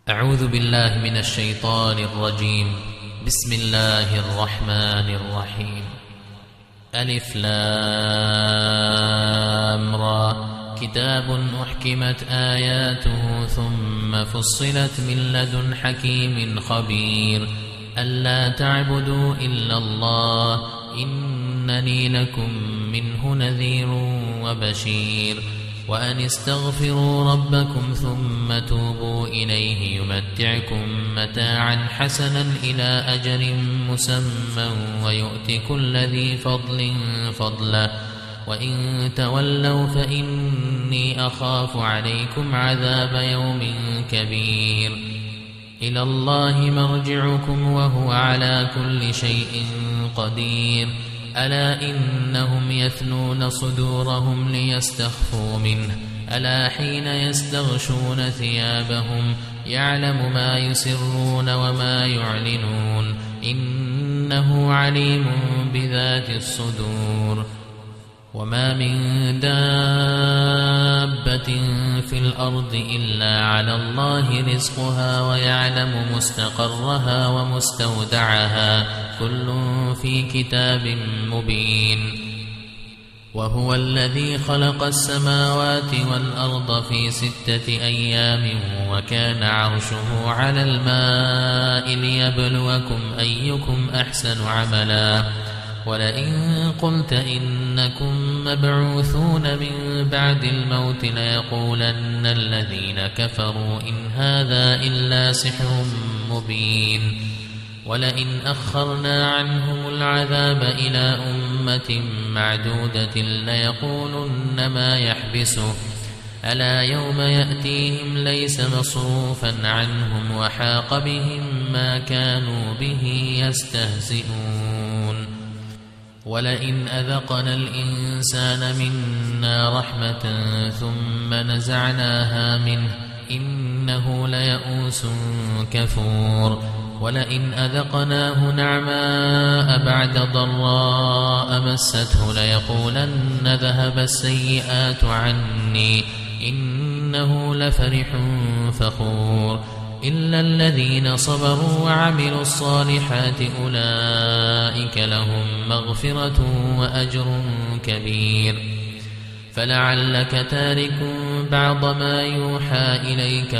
أعوذ بالله من الشيطان الرجيم. بسم الله الرحمن الرحيم. ألف لام را. كتاب أحكمت آياته ثم فصلت من لدن حكيم خبير. ألا تعبدوا إلا الله إنني لكم منه نذير وبشير. وأن استغفروا ربكم ثم توبوا إليه يمتعكم متاعا حسنا إلى أجل مسمى ويؤت كل ذي فضل فضله. وإن تولوا فإني أخاف عليكم عذاب يوم كبير. إلى الله مرجعكم وهو على كل شيء قدير. ألا إنهم يثنون صدورهم ليستخفوا منه. ألا حين يستغشون ثيابهم يعلم ما يسرون وما يعلنون إنه عليم بذات الصدور. وما من دابة في الأرض إلا على الله رزقها ويعلم مستقرها ومستودعها كل في كتاب مبين. وهو الذي خلق السماوات والأرض في 6 أيام وكان عرشه على الماء ليبلوكم أيكم أحسن عملا. ولئن قلت إنكم مبعوثون من بعد الموت ليقولن الذين كفروا إن هذا إلا سحر مبين. ولئن أخرنا عنهم العذاب إلى أمة معدودة ليقولن ما يحبسه. ألا يوم يأتيهم ليس مصروفا عنهم وحاق بهم ما كانوا به يستهزئون. ولئن أذقنا الإنسان منا رحمة ثم نزعناها منه إنه ليئوس كفور. ولئن أذقناه نعماء بعد ضراء مسته ليقولن ذهب السيئات عني إنه لفرح فخور. إلا الذين صبروا وعملوا الصالحات أولئك لهم مغفرة وأجر كبير. فلعلك تارك بعض ما يوحى إليك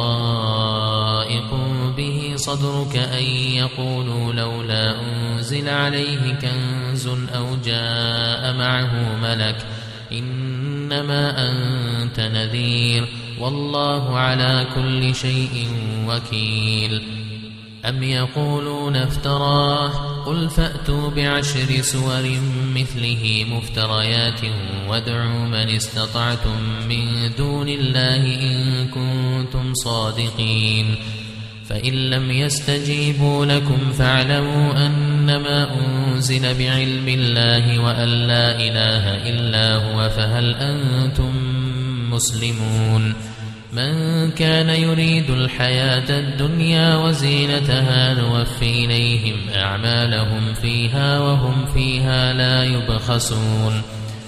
وضائق به صدرك أن يقولوا لولا أنزل عليه كنز أو جاء معه ملك إنما أنت نذير والله على كل شيء وكيل. أم يقولون افتراه قل فأتوا ب10 سور مثله مفتريات وادعوا من استطعتم من دون الله إن كنتم صادقين. فإن لم يستجيبوا لكم فاعلموا أنما أنزل بعلم الله وأن لا إله إلا هو فهل أنتم مسلمون. من كان يريد الحياة الدنيا وزينتها نوفي إليهم أعمالهم فيها وهم فيها لا يبخسون.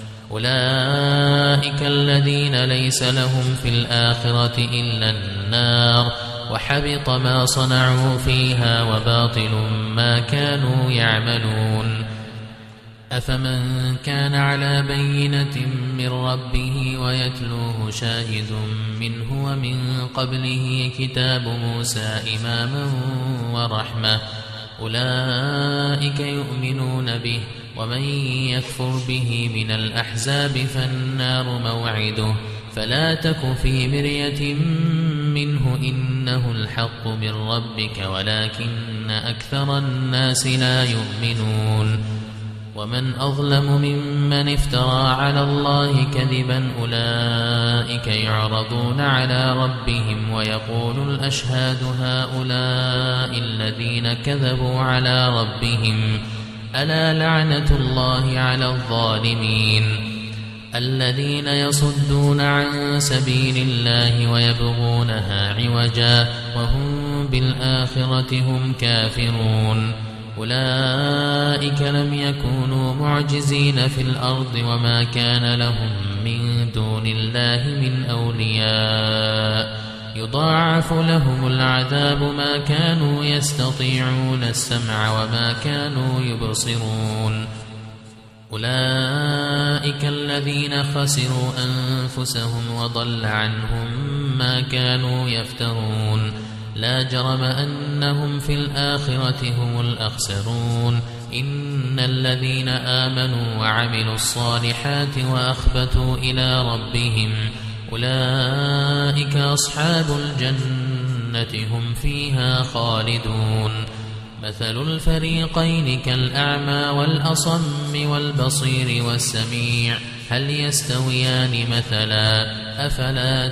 أولئك الذين ليس لهم في الآخرة إلا النار وحبط ما صنعوا فيها وباطل ما كانوا يعملون. أفمن كان على بينة من ربه ويتلوه شاهد منه ومن قبله كتاب موسى إماما ورحمة أولئك يؤمنون به. ومن يكفر به من الأحزاب فالنار موعده. فلا تك في مرية منه إنه الحق من ربك ولكن أكثر الناس لا يؤمنون. ومن أظلم ممن افترى على الله كذبا أولئك يعرضون على ربهم ويقول الأشهاد هؤلاء الذين كذبوا على ربهم ألا لعنة الله على الظالمين. الذين يصدون عن سبيل الله ويبغونها عوجا وهم بالآخرة هم كافرون. أولئك لم يكونوا معجزين في الأرض وما كان لهم من دون الله من أولياء يضاعف لهم العذاب ما كانوا يستطيعون السمع وما كانوا يبصرون أولئك الذين خسروا أنفسهم وضل عنهم ما كانوا يفترون لا جرم أنهم في الآخرة هم الأخسرون إن الذين آمنوا وعملوا الصالحات وأخبتوا إلى ربهم أولئك أصحاب الجنة هم فيها خالدون مثل الفريقين كالأعمى والأصم والبصير والسميع هل يستويان مثلا أفلا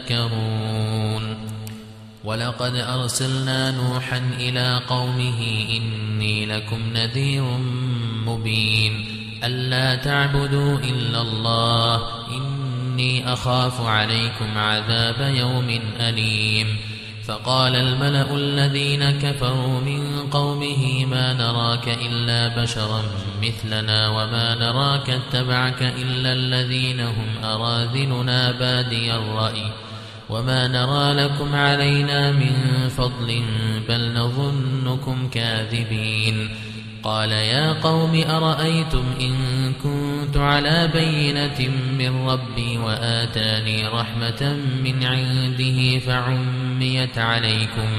تذكرون ولقد أرسلنا نوحا إلى قومه إني لكم نذير مبين ألا تعبدوا إلا الله إني أخاف عليكم عذاب يوم أليم فقال الملأ الذين كفروا من قومه ما نراك إلا بشرا مثلنا وما نراك اتبعك إلا الذين هم أراذلنا بادي الرأي وما نرى لكم علينا من فضل بل نظنكم كاذبين قال يا قوم أرأيتم إن كنت على بينة من ربي وآتاني رحمة من عنده فعميت عليكم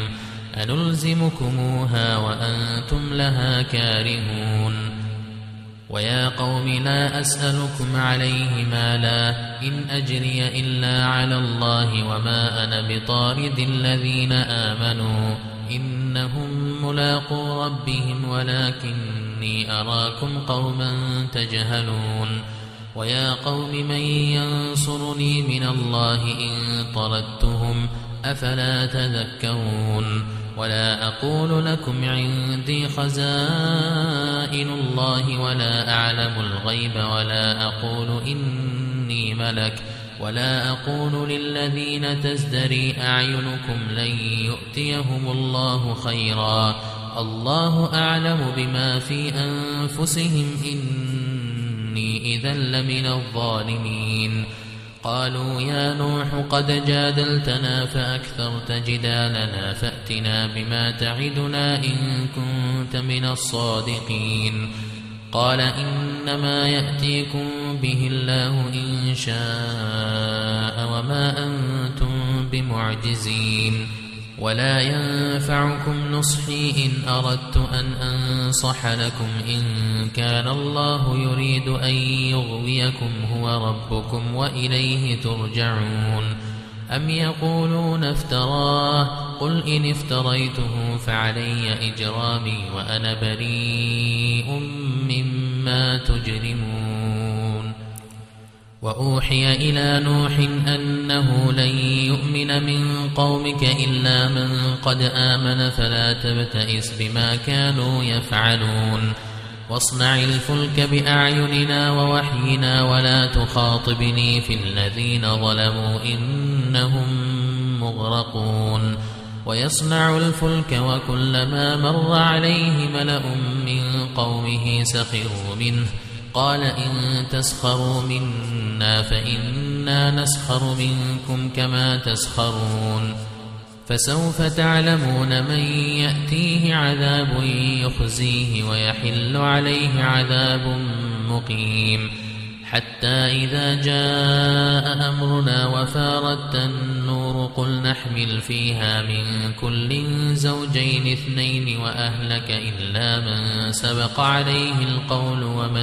أنلزمكموها وأنتم لها كارهون ويا قوم لا أسألكم عليه مالا إن أجري إلا على الله وما أنا بطارد الذين آمنوا إنهم ملاقو ربهم ولكني أراكم قوما تجهلون ويا قوم من ينصرني من الله إن طردتهم أفلا تذكرون ولا أقول لكم عندي خزائن الله ولا أعلم الغيب ولا أقول إني ملك ولا أقول للذين تزدري أعينكم لن يؤتيهم الله خيرا الله أعلم بما في أنفسهم إني إذا لمن الظالمين قالوا يا نوح قد جادلتنا فأكثرت جدالنا فأتنا بما تعدنا إن كنت من الصادقين قال إنما يأتيكم به الله إن شاء وما أنتم بمعجزين ولا ينفعكم نصحي إن أردت أن أنصح لكم إن كان الله يريد أن يغويكم هو ربكم وإليه ترجعون أم يقولون افتراه قل إن افتريته فعلي إجرامي وأنا بريء مما تجرمون وأوحي إلى نوح أنه لن يؤمن من قومك إلا من قد آمن فلا تبتئس بما كانوا يفعلون واصنع الفلك بأعيننا ووحينا ولا تخاطبني في الذين ظلموا إنهم مغرقون ويصنع الفلك وكلما مر عليه ملأ من قومه سخروا منه قال إن تسخروا منا فإنا نسخر منكم كما تسخرون فسوف تعلمون من يأتيه عذاب يخزيه ويحل عليه عذاب مقيم حتى إذا جاء أمرنا وفارت النور قل نحمل فيها من كل زوجين اثنين وأهلك إلا من سبق عليه القول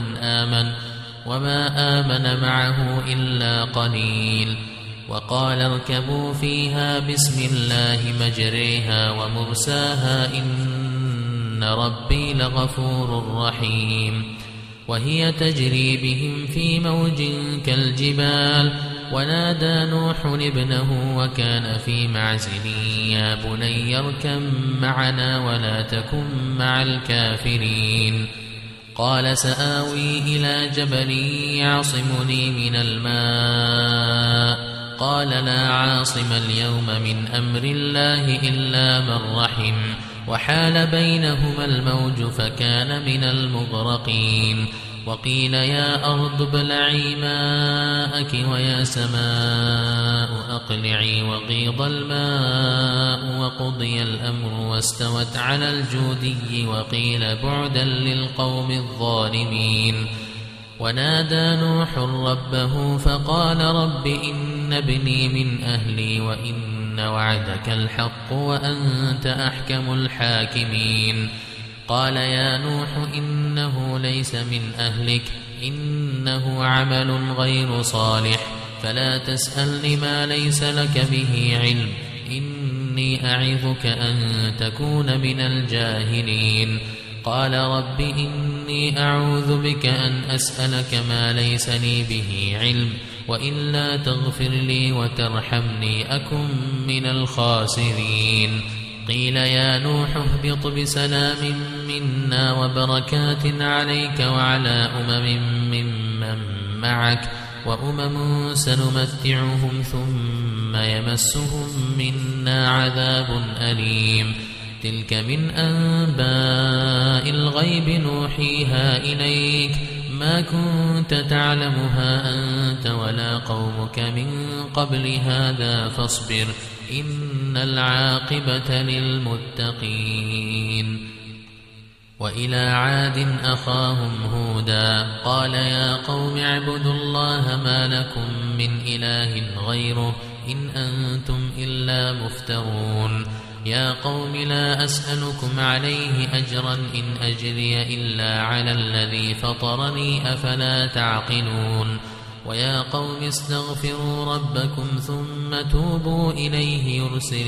وما آمن معه إلا قليل وقال اركبوا فيها بسم الله مجريها ومرساها إن ربي لغفور رحيم وهي تجري بهم في موج كالجبال ونادى نوح ابنه وكان في معزل يا بني اركب معنا ولا تكن مع الكافرين قال سآوي إلى جبل يعصمني من الماء قال لا عاصم اليوم من أمر الله إلا من رحم وحال بينهما الموج فكان من المغرقين وقيل يا أرض ابلعي ماءك ويا سماء أقلعي وغيض الماء وقضي الأمر واستوت على الجودي وقيل بعدا للقوم الظالمين. ونادى نوح ربه فقال رب إن ابني من أهلي وإن وعدك الحق وأنت أحكم الحاكمين. قال يا نوح إنه ليس من أهلك إنه عمل غير صالح فلا تسألني ما ليس لك به علم إني أعظك أن تكون من الجاهلين. قال رب إني أعوذ بك أن أسألك ما ليس لي به علم وإلا تغفر لي وترحمني أكن من الخاسرين. قيل يا نوح اهبط بسلام منا وبركات عليك وعلى ممن معك وأمم سنمتعهم ثم يمسهم منا عذاب أليم. تلك من أنباء الغيب نوحيها إليك ما كنت تعلمها أنت ولا قومك من قبل هذا فاصبر إن العاقبة للمتقين. وإلى عاد أخاهم هودا قال يا قوم اعبدوا الله ما لكم من إله غيره إن أنتم إلا مفترون. يا قوم لا أسألكم عليه أجرا إن أجري إلا على الذي فطرني أفلا تعقلون. ويا قوم استغفروا ربكم ثم توبوا إليه يرسل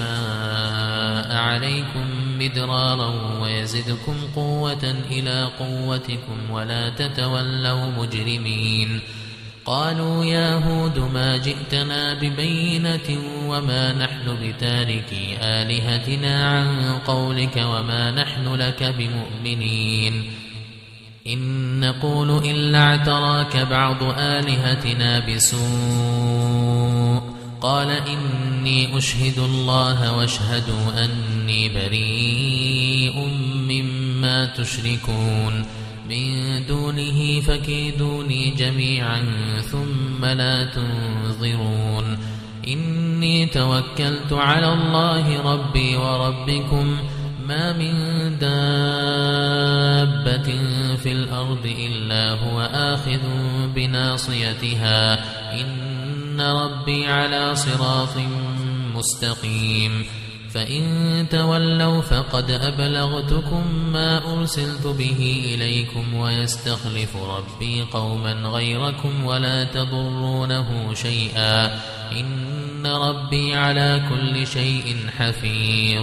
السماء عليكم مدرارا ويزدكم قوة إلى قوتكم ولا تتولوا مجرمين. قالوا يا هود ما جئتنا ببينة وما نحن بتاركي آلهتنا عن قولك وما نحن لك بمؤمنين إن نقول إلا اعتراك بعض آلهتنا بسوء. قال إني أشهد الله واشهدوا أني بريء مما تشركون من دونه فكيدوني جميعا ثم لا تنظرون. إني توكلت على الله ربي وربكم ما من دابة في الأرض إلا هو آخذ بناصيتها إن ربي على صراط مستقيم. فإن تولوا فقد أبلغتكم ما أرسلت به إليكم ويستخلف ربي قوما غيركم ولا تضرونه شيئا إن ربي على كل شيء حفيظ.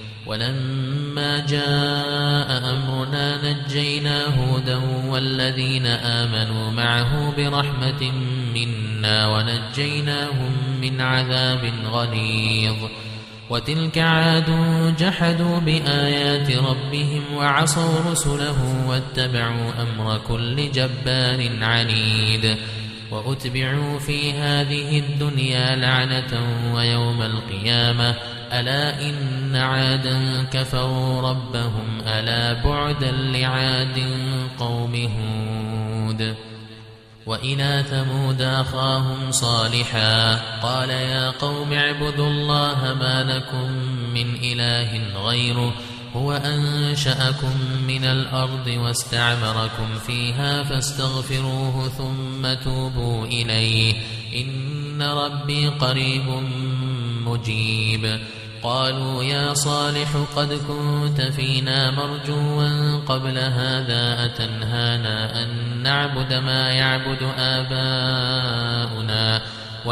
ولما جاء أمرنا نجينا هودا والذين آمنوا معه برحمة منا ونجيناهم من عذاب غليظ. وتلك عاد جحدوا بآيات ربهم وعصوا رسله واتبعوا أمر كل جبار عنيد. وأتبعوا في هذه الدنيا لعنة ويوم القيامة ألا إن عادا كفروا ربهم ألا بعدا لعاد قوم هود. وإلى ثمود أخاهم صالحا قال يا قوم اعبدوا الله ما لكم من إله غيره هو أنشأكم من الأرض واستعمركم فيها فاستغفروه ثم توبوا إليه إن ربي قريب مجيب. قالوا يا صالح قد كنت فينا مرجوا قبل هذا أتنهانا أن نعبد ما يعبد آباؤنا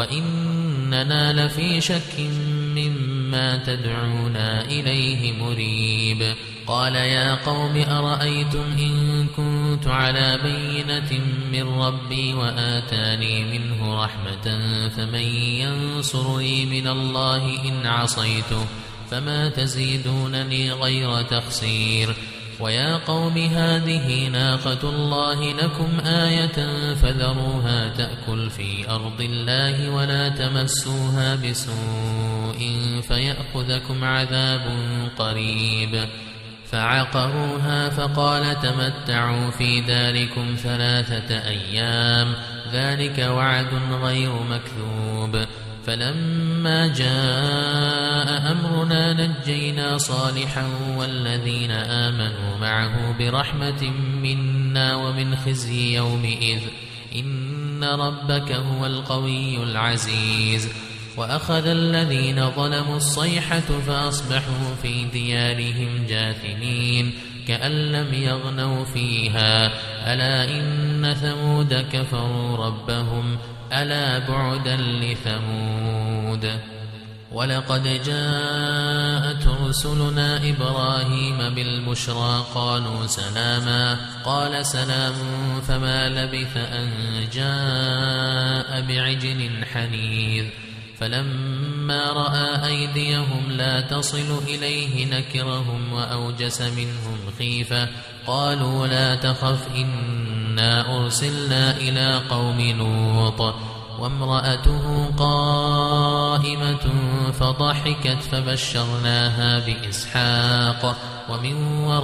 وإننا لفي شك مما تدعونا إليه مريب. قال يا قوم أرأيتم إن كنت على بينة من ربي وآتاني منه رحمة فمن ينصرني من الله إن عصيته فما تزيدونني غير تخسير. ويا قوم هذه ناقة الله لكم آية فذروها تأكل في أرض الله ولا تمسوها بسوء فيأخذكم عذاب قريب. فعقروها فقال تمتعوا في داركم 3 أيام ذلك وعد غير مكذوب. فلما جاء أمرنا نجينا صالحا والذين آمنوا معه برحمة منا ومن خزي يومئذ إن ربك هو القوي العزيز. وأخذ الذين ظلموا الصيحة فأصبحوا في ديارهم جاثمين كأن لم يغنوا فيها ألا إن ثمود كفروا ربهم ألا بعدا لثمود. ولقد جاءت رسلنا إبراهيم بالبشرى قالوا سلاما قال سلام فما لبث أن جاء بعجل حنيذ. فلما رأى أيديهم لا تصل إليه نكرهم وأوجس منهم خيفة قالوا لا تخف إنا أرسلنا إلى قوم لوط وامرأته قائمة فضحكت فبشرناها بإسحاق ومن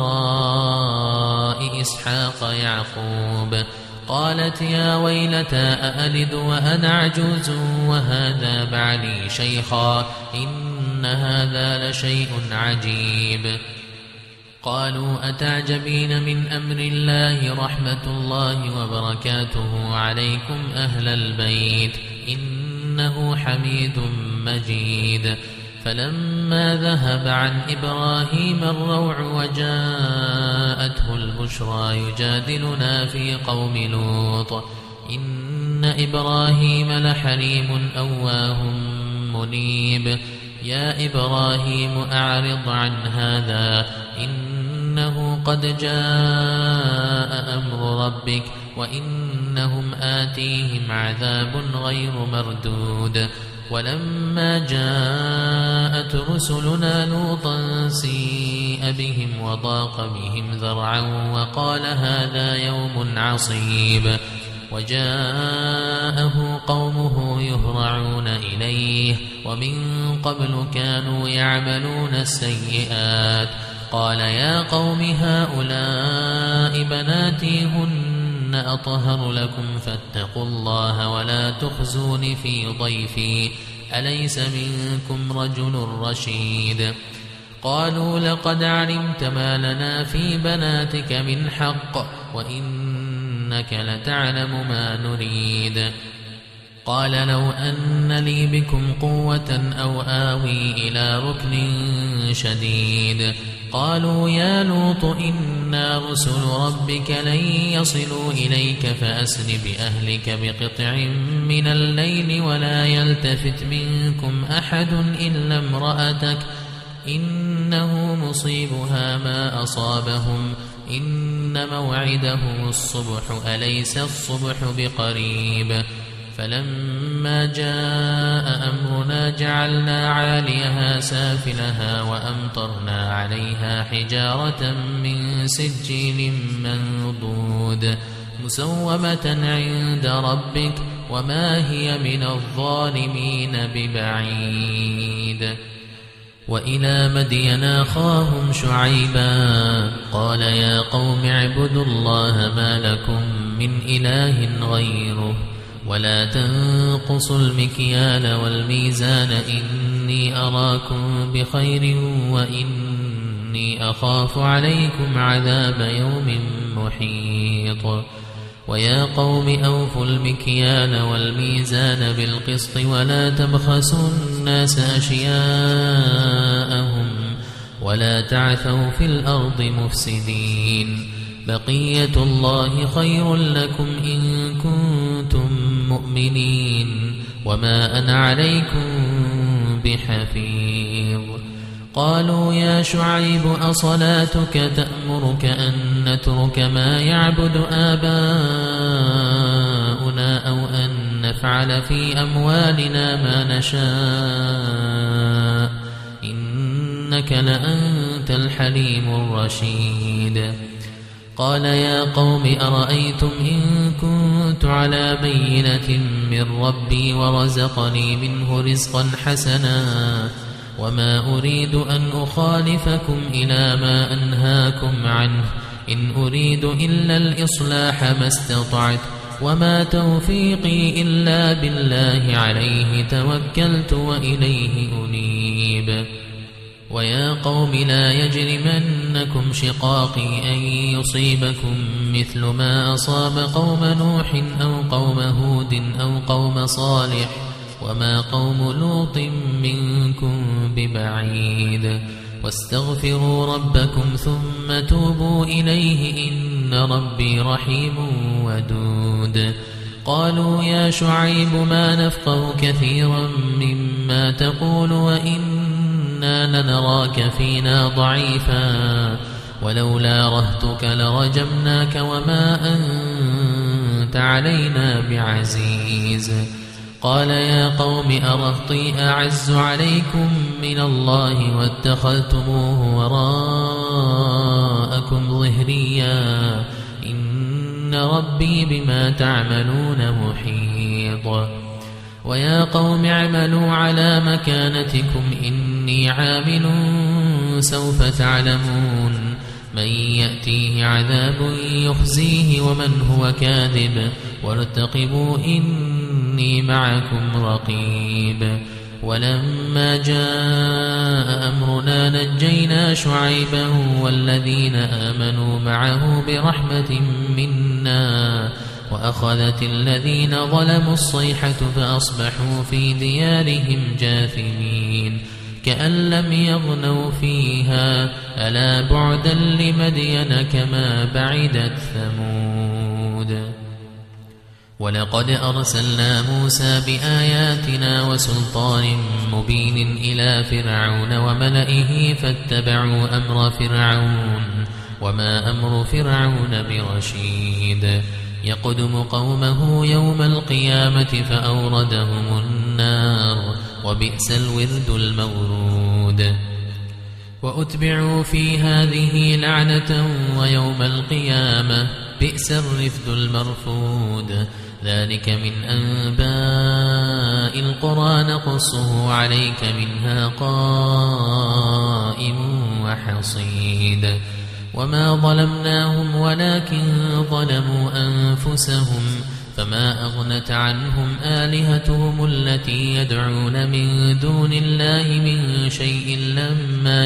وراء إسحاق يعقوب. قالت يا ويلتى أألد وأنا عجوز وهذا بعلي شيخا إن هذا لشيء عجيب. قالوا أتعجبين من أمر الله رحمة الله وبركاته عليكم أهل البيت إنه حميد مجيد. فلما ذهب عن إبراهيم الروع وجاءته البشرى يجادلنا في قوم لوط إن إبراهيم لحليم أواه منيب. يا إبراهيم أعرض عن هذا إنه قد جاء أمر ربك وإنهم آتيهم عذاب غير مردود. ولما جاءت رسلنا لوطا سيء بهم وضاق بهم ذرعا وقال هذا يوم عصيب. وجاءه قومه يهرعون إليه ومن قبل كانوا يعملون السيئات. قال يا قوم هؤلاء بناتي هن أطهر لكم فاتقوا الله ولا تخزون في ضيفي أليس منكم رجل رشيد. قالوا لقد علمت ما لنا في بناتك من حق وإنك لتعلم ما نريد. قال لو أن لي بكم قوة أو آوي إلى ركن شديد. قالوا يا لوط إنا رسل ربك لن يصلوا إليك فأسر بأهلك بقطع من الليل ولا يلتفت منكم أحد إلا امرأتك إنه مصيبها ما أصابهم إن موعدهم الصبح أليس الصبح بقريب. فلما جاء أمرنا جعلنا عاليها سافلها وأمطرنا عليها حجارة من سجيل منضود مسومة عند ربك وما هي من الظالمين ببعيد. وإلى مدين أخاهم شعيبا قال يا قوم اعبدوا الله ما لكم من إله غيره ولا تنقصوا المكيال والميزان إني أراكم بخير وإني أخاف عليكم عذاب يوم محيط. ويا قوم أوفوا المكيال والميزان بالقسط ولا تبخسوا الناس أشياءهم ولا تعثوا في الأرض مفسدين. بقية الله خير لكم إن كنتم مؤمنين وما أنا عليكم بحفيظ. قالوا يا شعيب أصلاتك تأمرك أن نترك ما يعبد آباؤنا أو أن نفعل في أموالنا ما نشاء إنك لأنت الحليم الرشيد. قال يا قوم أرأيتم إن كنت على بينة من ربي ورزقني منه رزقا حسنا وما أريد أن أخالفكم إلى ما أنهاكم عنه إن أريد إلا الإصلاح ما استطعت وما توفيقي إلا بالله عليه توكلت وإليه أنيب ويا قوم لا يجرمنكم شقاقي أن يصيبكم مثل ما أصاب قوم نوح أو قوم هود أو قوم صالح وما قوم لوط منكم ببعيد واستغفروا ربكم ثم توبوا إليه إن ربي رحيم ودود قالوا يا شعيب ما نفقه كثيرا مما تقول وإنا لنراك فينا ضعيفا ولولا رهتك لرجمناك وما أنت علينا بعزيز قال يا قوم أرهطي أعز عليكم من الله واتخذتموه وراءكم ظهريا إن ربي بما تعملون محيط ويا قوم اعملوا على مكانتكم إني عامل سوف تعلمون من يأتيه عذاب يخزيه ومن هو كاذب وارتقبوا إني معكم رقيب ولما جاء أمرنا نجينا شعيبا والذين آمنوا معه برحمة منا وأخذت الذين ظلموا الصيحة فأصبحوا في ديارهم جاثمين كأن لم يغنوا فيها ألا بعدا لمدين كما بعدت ثمود ولقد أرسلنا موسى بآياتنا وسلطان مبين إلى فرعون وملئه فاتبعوا أمر فرعون وما أمر فرعون برشيد يقدم قومه يوم القيامة فأوردهم النار وبئس الورد المورود وأتبعوا في هذه لعنة ويوم القيامة بئس الرفد المرفود ذلك من أنباء القرى نقصه عليك منها قائم وحصيد وما ظلمناهم ولكن ظلموا أنفسهم فما أغنت عنهم آلهتهم التي يدعون من دون الله من شيء لما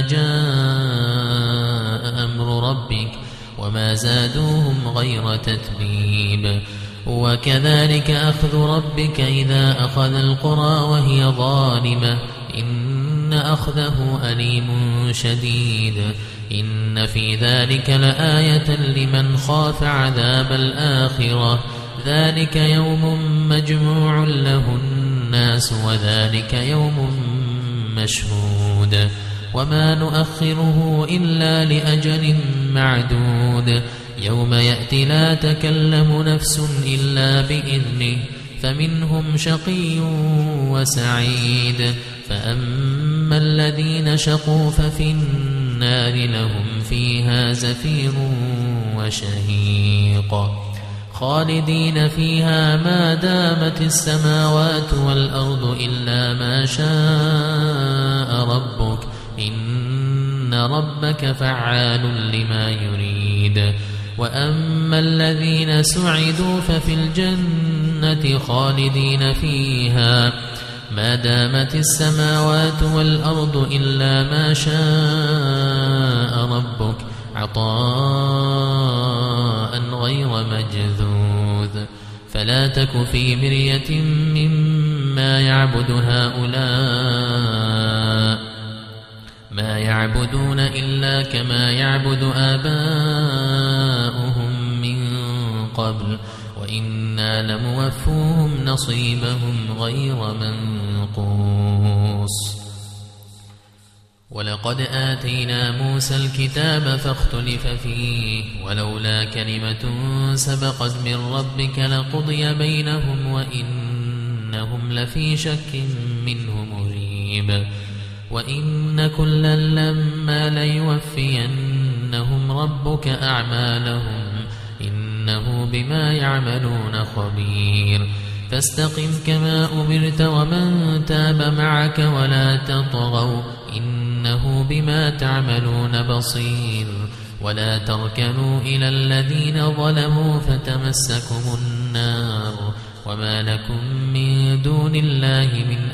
جاء أمر ربك وما زادوهم غير تتبيب وكذلك أخذ ربك إذا أخذ القرى وهي ظالمة إن أخذه أليم شديد إن في ذلك لآية لمن خاف عذاب الآخرة ذلك يوم مجموع له الناس وذلك يوم مشهود وما نؤخره إلا لأجل معدود يوم يأتي لا تكلم نفس إلا بإذنه فمنهم شقي وسعيد فأما الذين شقوا ففي النار لهم فيها زفير وشهيق خالدين فيها ما دامت السماوات والأرض إلا ما شاء ربك إن ربك فعال لما يريد وأما الذين سعدوا ففي الجنة خالدين فيها ما دامت السماوات والأرض إلا ما شاء ربك عطاء غير مجذوذ فلا تك في مرية مما يعبد هؤلاء ما يعبدون إلا كما يعبد آباؤهم من قبل وإنا لموفوهم نصيبهم غير منقوص ولقد آتينا موسى الكتاب فاختلف فيه ولولا كلمة سبقت من ربك لقضي بينهم وإنهم لفي شك منه مريب وإن كلا لما ليوفينهم ربك أعمالهم إنه بما يعملون خبير فاستقم كما أمرت ومن تاب معك ولا تطغوا إنه بما تعملون بصير ولا تركنوا إلى الذين ظلموا فتمسكم النار وما لكم من دون الله من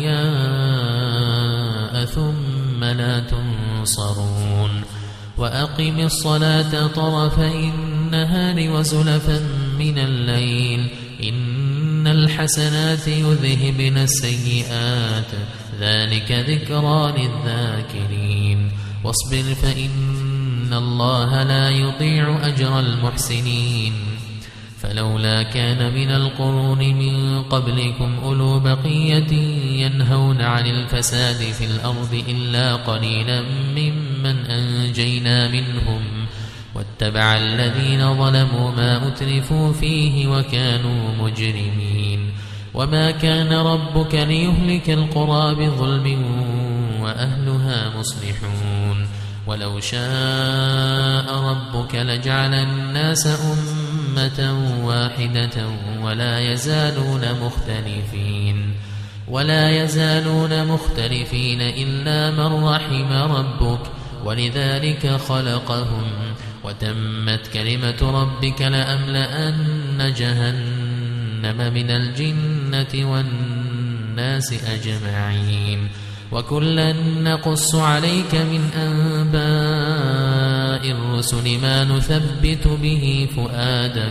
أولياء ثم لا تنصرون وأقم الصلاة طرفي النهار وزلفا من الليل إن الحسنات يذهبن السيئات ذلك ذكرى للذاكرين واصبر فإن الله لا يضيع أجر المحسنين فلولا كان من القرون من قبلكم أولو بقية ينهون عن الفساد في الأرض إلا قليلا ممن أنجينا منهم واتبع الذين ظلموا ما أترفوا فيه وكانوا مجرمين وما كان ربك ليهلك القرى بظلم وأهلها مصلحون ولو شاء ربك لجعل الناس أمة واحدة ولا يزالون مختلفين إلا من رحم ربك ولذلك خلقهم وتمت كلمة ربك لأملأن جهنم من الجنة والناس أجمعين وكلا نقص عليك من أنباء الرسل ما نثبت به فؤادك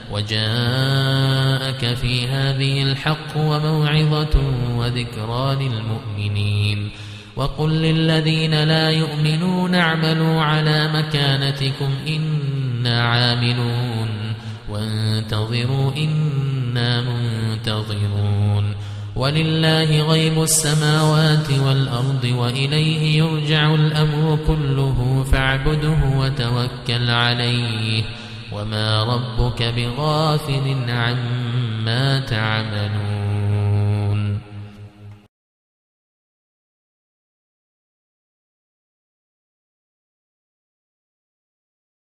وجاءك في هذه الحق وموعظة وذكرى للمؤمنين وقل للذين لا يؤمنون اعملوا على مكانتكم إنا عاملون وانتظروا إنا منتظرون ولله غيب السماوات والأرض وإليه يرجع الأمر كله فاعبده وتوكل عليه وما ربك بغافل عما تعملون